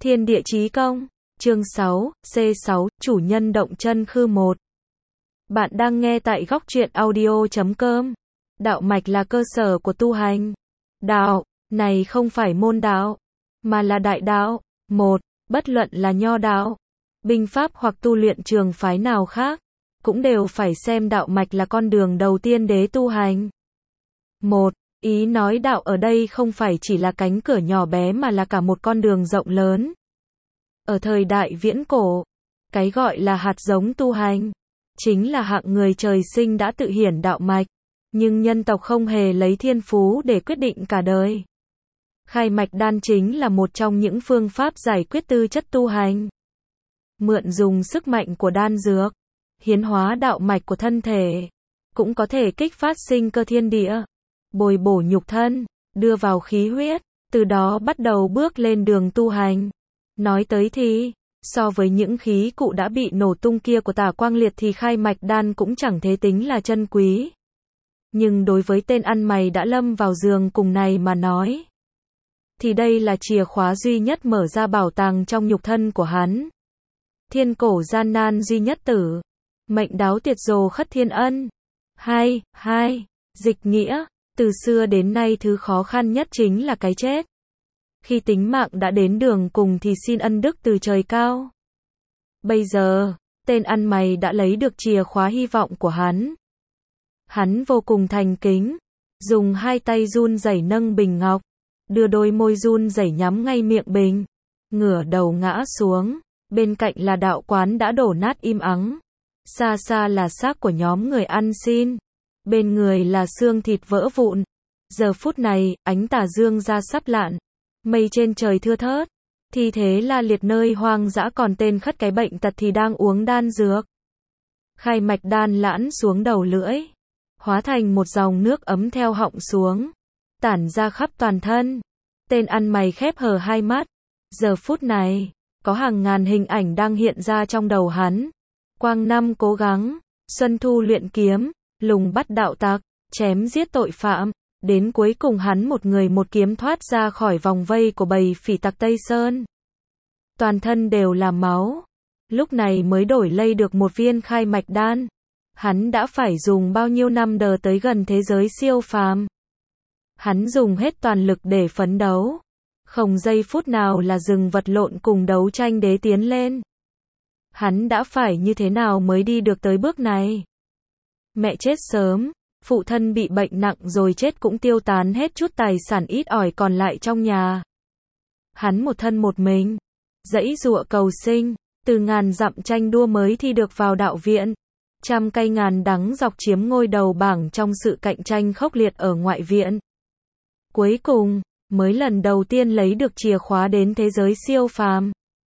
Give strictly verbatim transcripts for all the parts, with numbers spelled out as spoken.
Thiên địa chí công, chương sáu, C sáu, chủ nhân động chân khư một. Bạn đang nghe tại góc truyện audio chấm com. Đạo mạch là cơ sở của tu hành. Đạo, này không phải môn đạo, mà là đại đạo. Một, bất luận là nho đạo, binh pháp hoặc tu luyện trường phái nào khác, cũng đều phải xem đạo mạch là con đường đầu tiên để tu hành. Một, ý nói đạo ở đây không phải chỉ là cánh cửa nhỏ bé mà là cả một con đường rộng lớn. Ở thời đại viễn cổ, cái gọi là hạt giống tu hành, chính là hạng người trời sinh đã tự hiển đạo mạch, nhưng nhân tộc không hề lấy thiên phú để quyết định cả đời. Khai mạch đan chính là một trong những phương pháp giải quyết tư chất tu hành. Mượn dùng sức mạnh của đan dược, hiến hóa đạo mạch của thân thể, cũng có thể kích phát sinh cơ thiên địa, bồi bổ nhục thân, đưa vào khí huyết, từ đó bắt đầu bước lên đường tu hành. Nói tới thì, so với những khí cụ đã bị nổ tung kia của Tả Quang Liệt thì khai mạch đan cũng chẳng thế tính là chân quý. Nhưng đối với tên ăn mày đã lâm vào giường cùng này mà nói, thì đây là chìa khóa duy nhất mở ra bảo tàng trong nhục thân của hắn. Thiên cổ gian nan duy nhất tử, mệnh đáo tiệt dồ khất thiên ân. Hai, hai, dịch nghĩa, từ xưa đến nay thứ khó khăn nhất chính là cái chết. Khi tính mạng đã đến đường cùng thì xin ân đức từ trời cao. Bây giờ, tên ăn mày đã lấy được chìa khóa hy vọng của hắn. Hắn vô cùng thành kính, dùng hai tay run rẩy nâng bình ngọc, đưa đôi môi run rẩy nhắm ngay miệng bình, ngửa đầu ngã xuống, bên cạnh là đạo quán đã đổ nát im ắng. Xa xa là xác của nhóm người ăn xin, bên người là xương thịt vỡ vụn. Giờ phút này, ánh tà dương ra sắp lặn, mây trên trời thưa thớt, thi thế la liệt nơi hoang dã, còn tên khất cái bệnh tật thì đang uống đan dược. Khai mạch đan lãn xuống đầu lưỡi, hóa thành một dòng nước ấm theo họng xuống, tản ra khắp toàn thân. Tên ăn mày khép hờ hai mắt. Giờ phút này, có hàng ngàn hình ảnh đang hiện ra trong đầu hắn. Quang năm cố gắng, xuân thu luyện kiếm, lùng bắt đạo tặc, chém giết tội phạm. Đến cuối cùng hắn một người một kiếm thoát ra khỏi vòng vây của bầy phỉ tặc Tây Sơn. Toàn thân đều là máu. Lúc này mới đổi lây được một viên khai mạch đan. Hắn đã phải dùng bao nhiêu năm đờ tới gần thế giới siêu phàm. Hắn dùng hết toàn lực để phấn đấu. Không giây phút nào là dừng vật lộn cùng đấu tranh để tiến lên. Hắn đã phải như thế nào mới đi được tới bước này? Mẹ chết sớm. Phụ thân bị bệnh nặng rồi chết cũng tiêu tán hết chút tài sản ít ỏi còn lại trong nhà. Hắn một thân một mình, giãy giụa cầu sinh, từ ngàn dặm tranh đua mới thi được vào đạo viện. Trăm cây ngàn đắng dọc chiếm ngôi đầu bảng trong sự cạnh tranh khốc liệt ở ngoại viện. Cuối cùng, mới lần đầu tiên lấy được chìa khóa đến thế giới siêu phàm.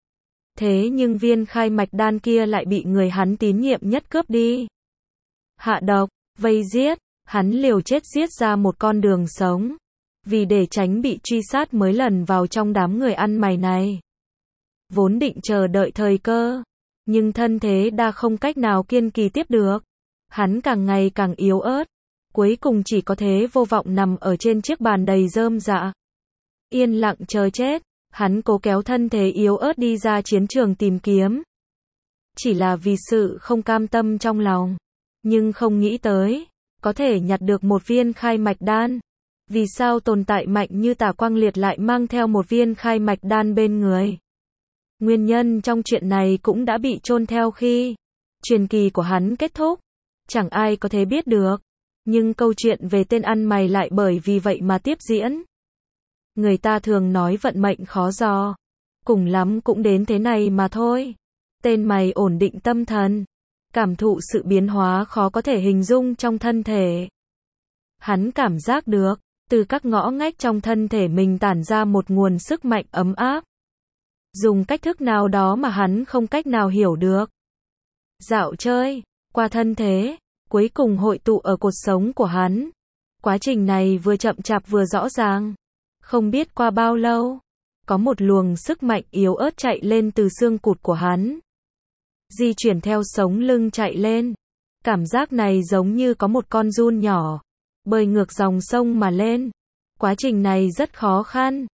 Thế nhưng viên khai mạch đan kia lại bị người hắn tín nhiệm nhất cướp đi. Hạ độc, vây giết. Hắn liều chết giết ra một con đường sống, vì để tránh bị truy sát mới lần vào trong đám người ăn mày này. Vốn định chờ đợi thời cơ, nhưng thân thế đã không cách nào kiên trì tiếp được. Hắn càng ngày càng yếu ớt, cuối cùng chỉ có thế vô vọng nằm ở trên chiếc bàn đầy rơm rạ. Yên lặng chờ chết, hắn cố kéo thân thế yếu ớt đi ra chiến trường tìm kiếm. Chỉ là vì sự không cam tâm trong lòng, nhưng không nghĩ tới có thể nhặt được một viên khai mạch đan. Vì sao tồn tại mạnh như Tả Quang Liệt lại mang theo một viên khai mạch đan bên người? Nguyên nhân trong chuyện này cũng đã bị chôn theo khi truyền kỳ của hắn kết thúc. Chẳng ai có thể biết được. Nhưng câu chuyện về tên ăn mày lại bởi vì vậy mà tiếp diễn. Người ta thường nói vận mệnh khó dò. Cùng lắm cũng đến thế này mà thôi. Tên mày ổn định tâm thần, cảm thụ sự biến hóa khó có thể hình dung trong thân thể. Hắn cảm giác được, từ các ngõ ngách trong thân thể mình tản ra một nguồn sức mạnh ấm áp. Dùng cách thức nào đó mà hắn không cách nào hiểu được. Dạo chơi, qua thân thế, cuối cùng hội tụ ở cột sống của hắn. Quá trình này vừa chậm chạp vừa rõ ràng. Không biết qua bao lâu, có một luồng sức mạnh yếu ớt chạy lên từ xương cụt của hắn. Di chuyển theo sống lưng chạy lên. Cảm giác này giống như có một con giun nhỏ bơi ngược dòng sông mà lên. Quá trình này rất khó khăn,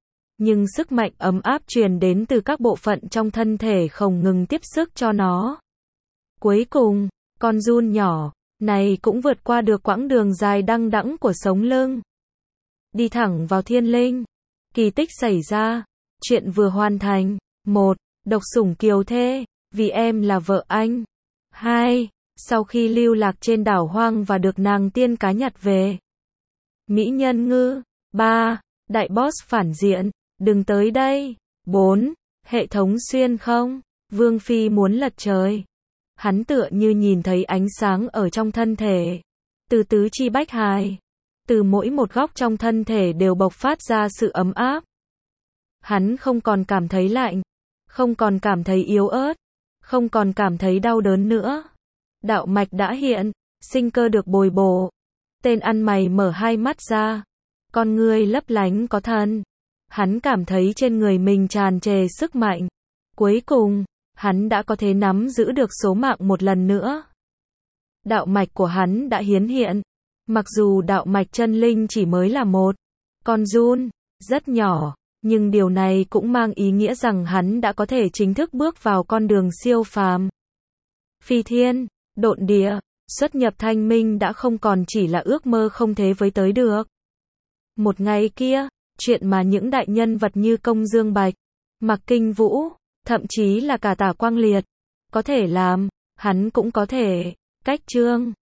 nhưng sức mạnh ấm áp truyền đến từ các bộ phận trong thân thể không ngừng tiếp sức cho nó. Cuối cùng, con giun nhỏ này cũng vượt qua được quãng đường dài đăng đẵng của sống lưng. Đi thẳng vào thiên linh. Kỳ tích xảy ra. Chuyện vừa hoàn thành. một. Độc sủng kiều thê, vì em là vợ anh. hai. Sau khi lưu lạc trên đảo hoang và được nàng tiên cá nhặt về. Mỹ nhân ngư. ba. Đại boss phản diện, đừng tới đây. bốn. Hệ thống xuyên không. Vương Phi muốn lật trời. Hắn tựa như nhìn thấy ánh sáng ở trong thân thể. Từ tứ chi bách hài. Từ mỗi một góc trong thân thể đều bộc phát ra sự ấm áp. Hắn không còn cảm thấy lạnh. Không còn cảm thấy yếu ớt. Không còn cảm thấy đau đớn nữa. Đạo mạch đã hiện. Sinh cơ được bồi bổ. Tên ăn mày mở hai mắt ra. Con ngươi lấp lánh có thần. Hắn cảm thấy trên người mình tràn trề sức mạnh. Cuối cùng, hắn đã có thể nắm giữ được số mạng một lần nữa. Đạo mạch của hắn đã hiến hiện. Mặc dù đạo mạch chân linh chỉ mới là một con giun, rất nhỏ, nhưng điều này cũng mang ý nghĩa rằng hắn đã có thể chính thức bước vào con đường siêu phàm. Phi thiên, độn địa, xuất nhập thanh minh đã không còn chỉ là ước mơ không thế với tới được. Một ngày kia, chuyện mà những đại nhân vật như Công Dương Bạch, Mạc Kinh Vũ, thậm chí là cả Tả Quang Liệt, có thể làm, hắn cũng có thể. Cách chương